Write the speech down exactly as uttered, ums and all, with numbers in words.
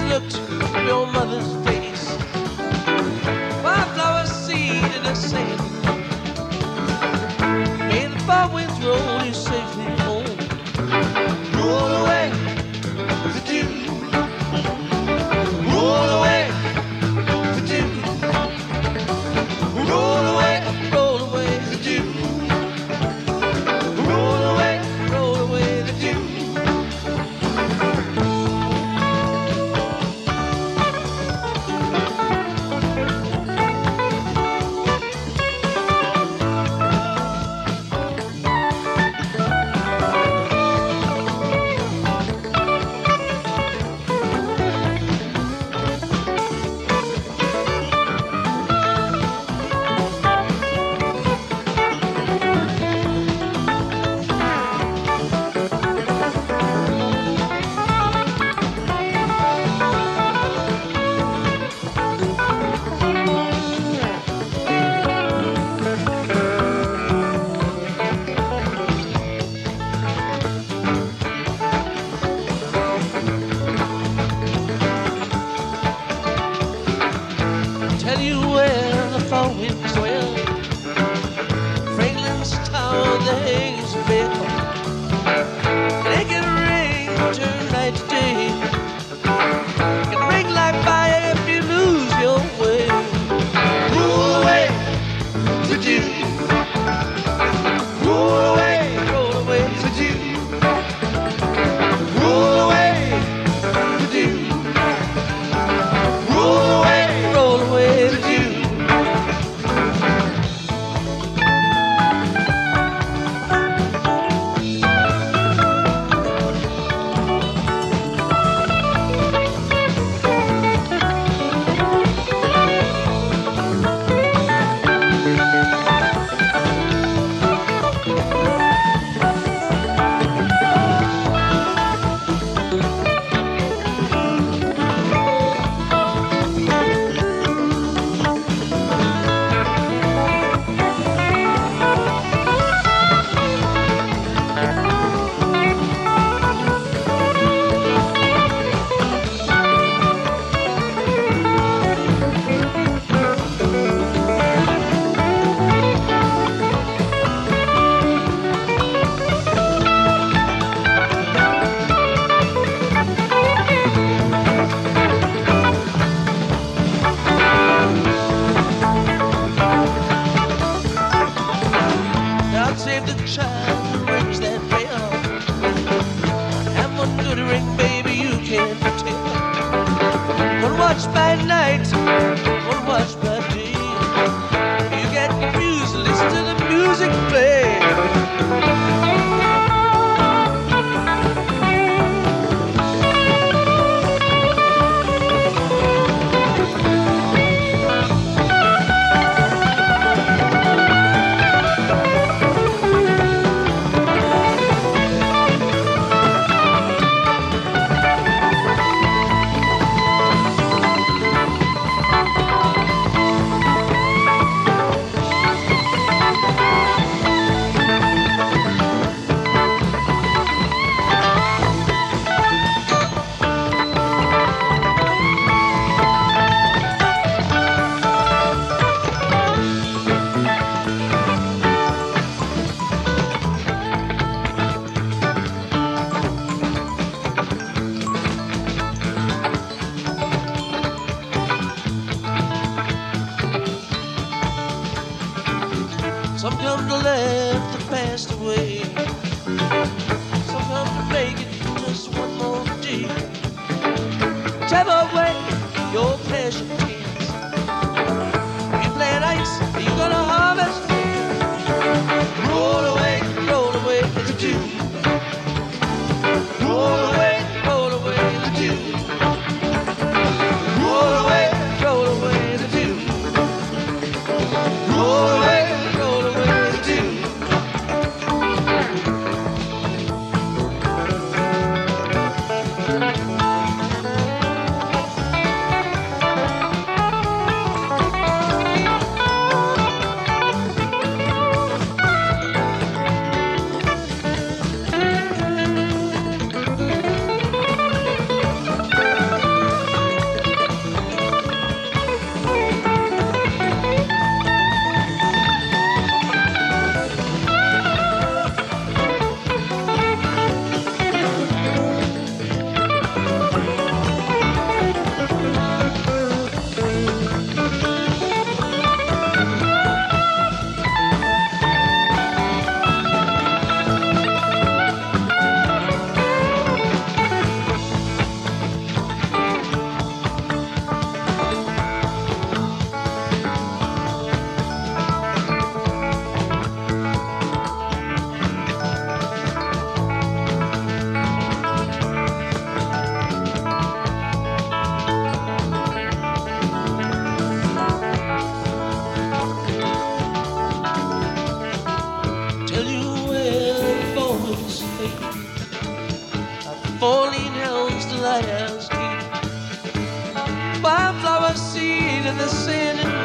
looked from your mother's face. Wildflower seed in the sand. May the far winds roll you safely home. Roll away the dew. Roll away the dew. Roll away, roll away the dew. Roll away, roll away the dew. Tell you where the fall winds dwell. Franklin's Tower, the haze bell. They can rain, turn night to day. Can break like fire if you lose your way. Roll away the dew. Roll away, roll away the dew. Roll away the dew. Roll away, roll away the dew. God save the child who rings that bell. And one good ring, baby, you can't tell. One watch by night, one watch by day. You get confused, listen to the music play. Some come to laugh the past away. Some come to make it just one more day. Whichever way your pleasure is, you plant ice, you're gonna harvest. Roll away, roll away the dew. Roll away, roll away the dew. Roll away, roll away the dew. Roll away. to the sin and